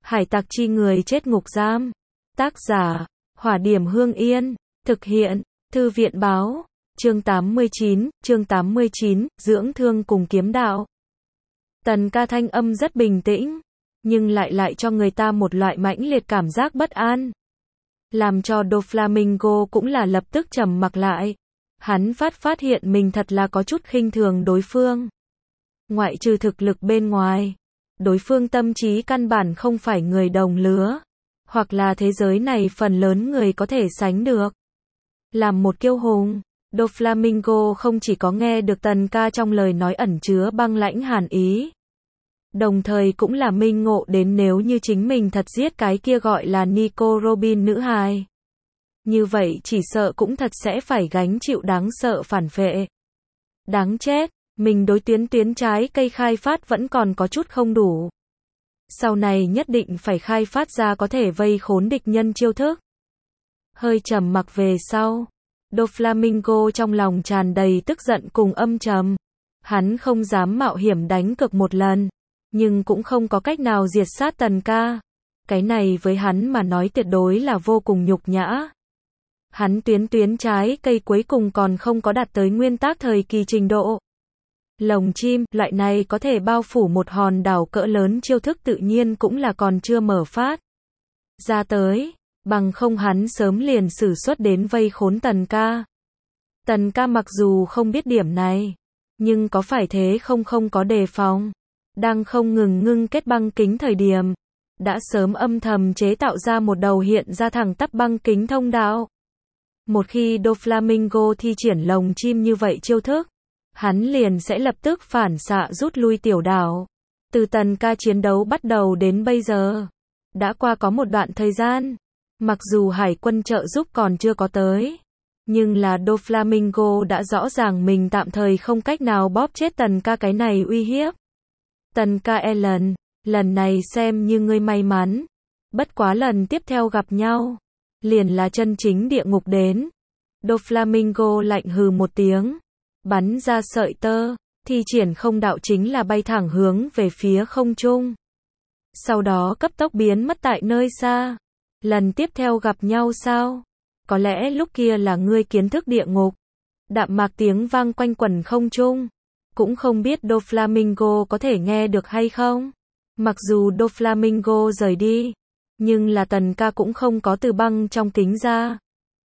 Hải tặc chi người chết ngục giam. Tác giả, Hỏa Điểm Hương Yên. Thực hiện, Thư viện Báo. Chương 89, dưỡng thương cùng kiếm đạo. Tần Ca thanh âm rất bình tĩnh, nhưng lại cho người ta một loại mãnh liệt cảm giác bất an. Làm cho Doflamingo cũng là lập tức trầm mặc lại. Hắn phát hiện mình thật là có chút khinh thường đối phương. Ngoại trừ thực lực bên ngoài, đối phương tâm trí căn bản không phải người đồng lứa, hoặc là thế giới này phần lớn người có thể sánh được. Làm một kiêu hùng, Doflamingo không chỉ có nghe được Tần Ca trong lời nói ẩn chứa băng lãnh hàn ý, đồng thời cũng là minh ngộ đến nếu như chính mình thật giết cái kia gọi là Nico Robin nữ hài, như vậy chỉ sợ cũng thật sẽ phải gánh chịu đáng sợ phản phệ. Đáng chết, mình đối tuyến trái cây khai phát vẫn còn có chút không đủ. Sau này nhất định phải khai phát ra có thể vây khốn địch nhân chiêu thức. Hơi trầm mặc về sau, Doflamingo trong lòng tràn đầy tức giận cùng âm trầm. Hắn không dám mạo hiểm đánh cược một lần, nhưng cũng không có cách nào diệt sát Tần Ca. Cái này với hắn mà nói tuyệt đối là vô cùng nhục nhã. Hắn tuyến trái cây cuối cùng còn không có đạt tới nguyên tắc thời kỳ trình độ. Lồng chim, loại này có thể bao phủ một hòn đảo cỡ lớn chiêu thức tự nhiên cũng là còn chưa mở phát ra tới, bằng không hắn sớm liền sử xuất đến vây khốn Tần Ca. Tần Ca mặc dù không biết điểm này, nhưng có phải thế không có đề phòng. Đang không ngừng ngưng kết băng kính thời điểm, đã sớm âm thầm chế tạo ra một đầu hiện ra thẳng tắp băng kính thông đạo. Một khi Doflamingo thi triển lồng chim như vậy chiêu thức, hắn liền sẽ lập tức phản xạ rút lui tiểu đảo. Từ Tần Ca chiến đấu bắt đầu đến bây giờ, đã qua có một đoạn thời gian. Mặc dù hải quân trợ giúp còn chưa có tới, nhưng là Doflamingo đã rõ ràng mình tạm thời không cách nào bóp chết Tần Ca cái này uy hiếp. Tần Ca Ellen, lần này xem như ngươi may mắn. Bất quá lần tiếp theo gặp nhau, liền là chân chính địa ngục đến. Doflamingo lạnh hừ một tiếng, bắn ra sợi tơ, thi triển không đạo chính là bay thẳng hướng về phía không trung. Sau đó cấp tốc biến mất tại nơi xa. Lần tiếp theo gặp nhau sao? Có lẽ lúc kia là ngươi kiến thức địa ngục. Đạm mạc tiếng vang quanh quẩn không trung. Cũng không biết Doflamingo có thể nghe được hay không. Mặc dù Doflamingo rời đi, nhưng là Tần Ca cũng không có từ băng trong kính ra,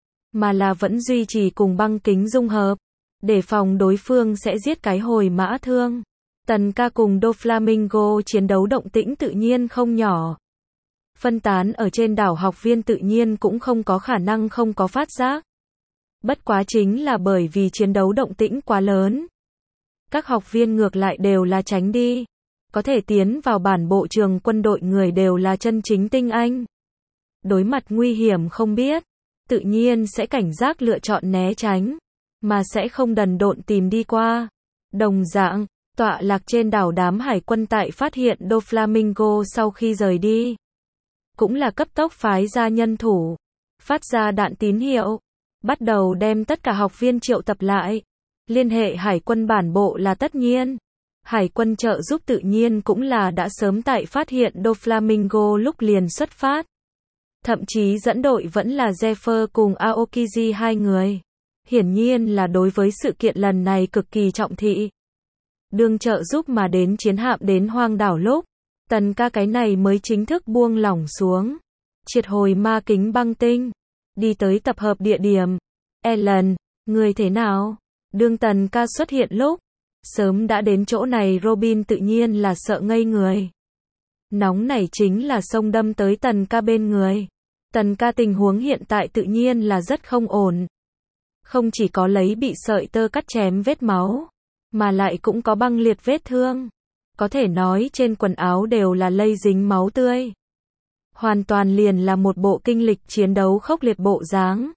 mà là vẫn duy trì cùng băng kính dung hợp, để phòng đối phương sẽ giết cái hồi mã thương. Tần Ca cùng Doflamingo chiến đấu động tĩnh tự nhiên không nhỏ. Phân tán ở trên đảo học viên tự nhiên cũng không có khả năng không có phát giác. Bất quá chính là bởi vì chiến đấu động tĩnh quá lớn. Các học viên ngược lại đều là tránh đi. Có thể tiến vào bản bộ trường quân đội người đều là chân chính tinh anh. Đối mặt nguy hiểm không biết, tự nhiên sẽ cảnh giác lựa chọn né tránh, mà sẽ không đần độn tìm đi qua. Đồng dạng, tọa lạc trên đảo đám hải quân tại phát hiện Doflamingo sau khi rời đi, cũng là cấp tốc phái ra nhân thủ, phát ra đạn tín hiệu, bắt đầu đem tất cả học viên triệu tập lại. Liên hệ hải quân bản bộ là tất nhiên. Hải quân trợ giúp tự nhiên cũng là đã sớm tại phát hiện Doflamingo lúc liền xuất phát. Thậm chí dẫn đội vẫn là Zephyr cùng Aokiji hai người. Hiển nhiên là đối với sự kiện lần này cực kỳ trọng thị. Đương trợ giúp mà đến chiến hạm đến hoang đảo lúc, Tần Ca cái này mới chính thức buông lỏng xuống. Triệt hồi ma kính băng tinh. Đi tới tập hợp địa điểm. Ellen, người thế nào? Đương Tần Ca xuất hiện lúc, sớm đã đến chỗ này Robin tự nhiên là sợ ngây người. Nóng này chính là xông đâm tới Tần Ca bên người. Tần Ca tình huống hiện tại tự nhiên là rất không ổn. Không chỉ có lấy bị sợi tơ cắt chém vết máu, mà lại cũng có băng liệt vết thương. Có thể nói trên quần áo đều là lây dính máu tươi. Hoàn toàn liền là một bộ kinh lịch chiến đấu khốc liệt bộ dáng.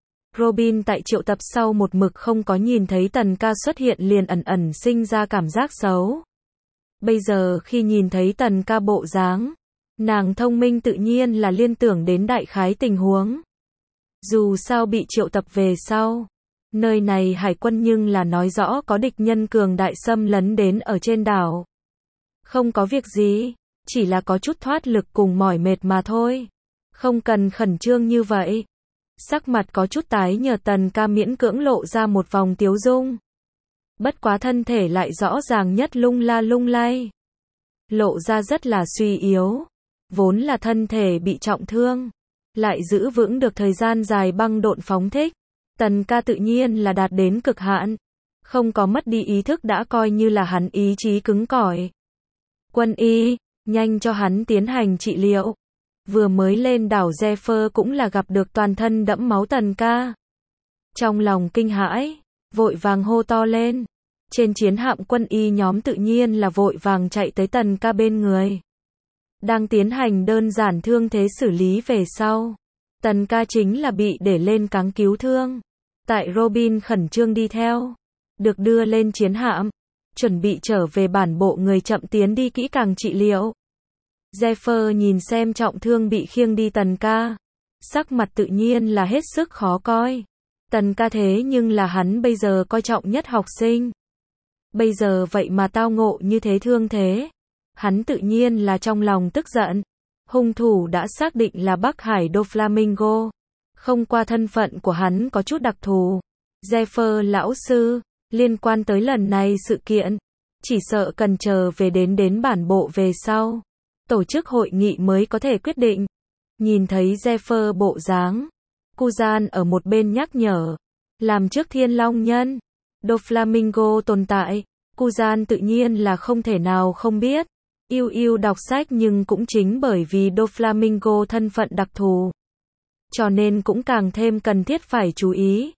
Robin tại triệu tập sau một mực không có nhìn thấy Tần Ca xuất hiện liền ẩn sinh ra cảm giác xấu. Bây giờ khi nhìn thấy Tần Ca bộ dáng, nàng thông minh tự nhiên là liên tưởng đến đại khái tình huống. Dù sao bị triệu tập về sau, nơi này hải quân nhưng là nói rõ có địch nhân cường đại xâm lấn đến ở trên đảo. Không có việc gì, chỉ là có chút thoát lực cùng mỏi mệt mà thôi. Không cần khẩn trương như vậy. Sắc mặt có chút tái nhợt Tần ca miễn cưỡng lộ ra một vòng tiếu dung. Bất quá thân thể lại rõ ràng nhất lung la lung lay. Lộ ra rất là suy yếu. Vốn là thân thể bị trọng thương. Lại giữ vững được thời gian dài băng độn phóng thích. Tần ca tự nhiên là đạt đến cực hạn. Không có mất đi ý thức đã coi như là hắn ý chí cứng cỏi. Quân y, nhanh cho hắn tiến hành trị liệu. Vừa mới lên đảo Zephyr cũng là gặp được toàn thân đẫm máu Tần ca. Trong lòng kinh hãi, vội vàng hô to lên. Trên chiến hạm quân y nhóm tự nhiên là vội vàng chạy tới Tần ca bên người. Đang tiến hành đơn giản thương thế xử lý về sau. Tần ca chính là bị để lên cáng cứu thương. Tại Robin khẩn trương đi theo. Được đưa lên chiến hạm. Chuẩn bị trở về bản bộ người chậm tiến đi kỹ càng trị liệu. Zephyr nhìn xem trọng thương bị khiêng đi Tần ca. Sắc mặt tự nhiên là hết sức khó coi. Tần ca thế nhưng là hắn bây giờ coi trọng nhất học sinh. Bây giờ vậy mà tao ngộ như thế thương thế. Hắn tự nhiên là trong lòng tức giận. Hung thủ đã xác định là Bắc Hải Doflamingo. Không qua thân phận của hắn có chút đặc thù. Zephyr lão sư, liên quan tới lần này sự kiện, chỉ sợ cần chờ về đến bản bộ về sau. Tổ chức hội nghị mới có thể quyết định. Nhìn thấy Zephyr bộ dáng. Kuzan ở một bên nhắc nhở. Làm trước Thiên Long Nhân. Doflamingo tồn tại. Kuzan tự nhiên là không thể nào không biết. Yêu đọc sách nhưng cũng chính bởi vì Doflamingo thân phận đặc thù. Cho nên cũng càng thêm cần thiết phải chú ý.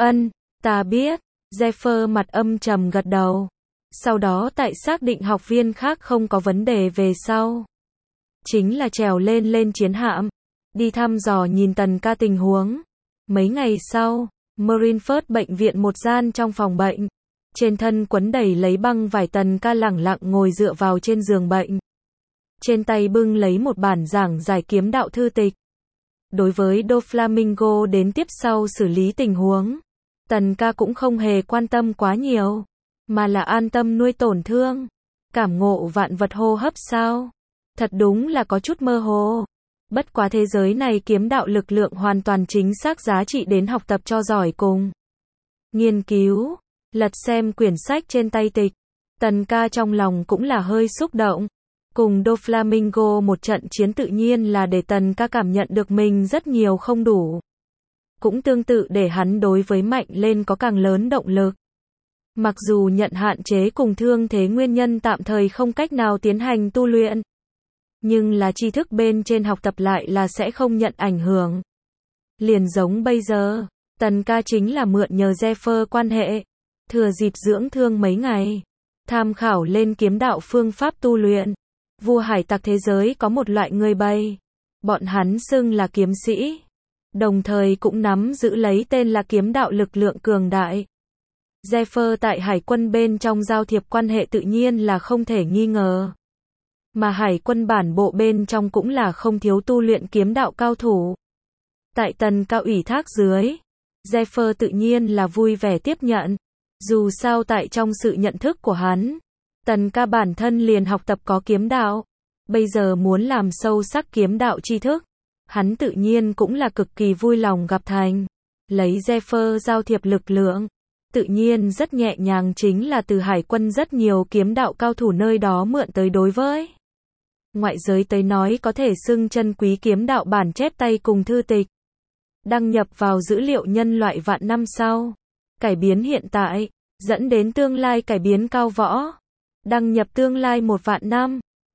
Ta biết. Zephyr mặt âm trầm gật đầu. Sau đó tại xác định học viên khác không có vấn đề về sau. Chính là trèo lên chiến hạm. Đi thăm dò nhìn Tần ca tình huống. Mấy ngày sau, Marineford bệnh viện một gian trong phòng bệnh. Trên thân quấn đầy lấy băng vải Tần ca lẳng lặng ngồi dựa vào trên giường bệnh. Trên tay bưng lấy một bản giảng giải kiếm đạo thư tịch. Đối với Doflamingo đến tiếp sau xử lý tình huống. Tần ca cũng không hề quan tâm quá nhiều. Mà là an tâm nuôi tổn thương. Cảm ngộ vạn vật hô hấp sao? Thật đúng là có chút mơ hồ. Bất quá thế giới này kiếm đạo lực lượng hoàn toàn chính xác giá trị đến học tập cho giỏi cùng. Nghiên cứu. Lật xem quyển sách trên tay tịch. Tần ca trong lòng cũng là hơi xúc động. Cùng Doflamingo một trận chiến tự nhiên là để Tần ca cảm nhận được mình rất nhiều không đủ. Cũng tương tự để hắn đối với mạnh lên có càng lớn động lực. Mặc dù nhận hạn chế cùng thương thế nguyên nhân tạm thời không cách nào tiến hành tu luyện. Nhưng là tri thức bên trên học tập lại là sẽ không nhận ảnh hưởng. Liền giống bây giờ, Tần ca chính là mượn nhờ Zephyr quan hệ. Thừa dịp dưỡng thương mấy ngày. Tham khảo lên kiếm đạo phương pháp tu luyện. Vua hải tặc thế giới có một loại người Bay. Bọn hắn xưng là kiếm sĩ. Đồng thời cũng nắm giữ lấy tên là kiếm đạo lực lượng cường đại. Zephyr tại hải quân bên trong giao thiệp quan hệ tự nhiên là không thể nghi ngờ. Mà hải quân bản bộ bên trong cũng là không thiếu tu luyện kiếm đạo cao thủ. Tại Tần ca ủy thác dưới, Zephyr tự nhiên là vui vẻ tiếp nhận. Dù sao tại trong sự nhận thức của hắn, Tần ca bản thân liền học tập có kiếm đạo. Bây giờ muốn làm sâu sắc kiếm đạo tri thức. Hắn tự nhiên cũng là cực kỳ vui lòng gặp thành. Lấy Zephyr giao thiệp lực lượng. Tự nhiên rất nhẹ nhàng chính là từ hải quân rất nhiều kiếm đạo cao thủ nơi đó mượn tới đối với. Ngoại giới tới nói có thể xưng chân quý kiếm đạo bản chép tay cùng thư tịch. Đăng nhập vào dữ liệu nhân loại vạn năm sau. Cải biến hiện tại, dẫn đến tương lai cải biến cao võ. Đăng nhập tương lai 1 vạn năm.